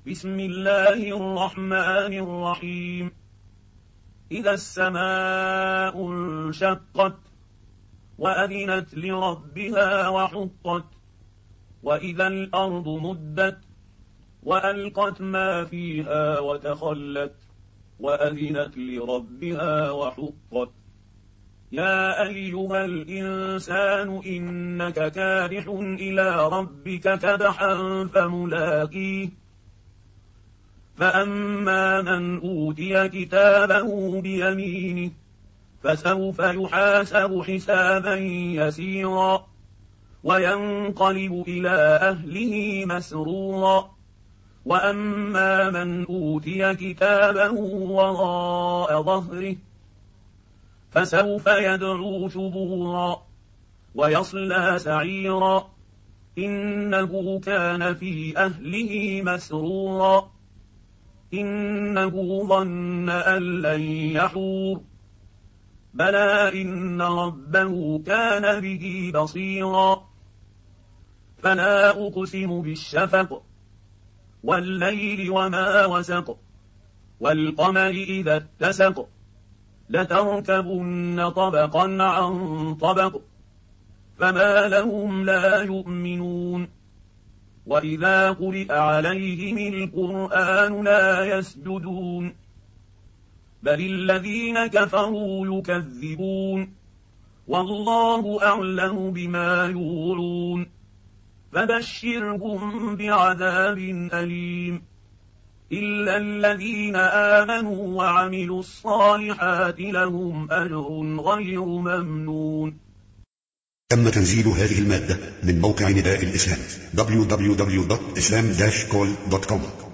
بسم الله الرحمن الرحيم. إذا السماء انشقت وأذنت لربها وحقت وإذا الأرض مدت وألقت ما فيها وتخلت وأذنت لربها وحقت. يا أيها الإنسان إنك كادح إلى ربك كدحا فملاقيه. فأما من أوتي كتابه بيمينه فسوف يحاسب حسابا يسيرا وينقلب إلى أهله مسرورا. وأما من أوتي كتابه وراء ظهره فسوف يدعو ثبورا ويصلى سعيرا إنه كان في أهله مسرورا إنه ظن أن لن يحور. بلى إن ربه كان به بصيرا. فلا أقسم بالشفق والليل وما وسق والقمر إذا اتسق لتركبن طبقا عن طبق فما لهم لا يؤمنون. وإذا قرئ عليهم القرآن لا يسجدون بل الذين كفروا يكذبون والله أعلم بما يوعون. فبشرهم بعذاب أليم إلا الذين آمنوا وعملوا الصالحات لهم أجر غير ممنون. تم تنزيل هذه المادة من موقع نداء الإسلام www.islam-call.com.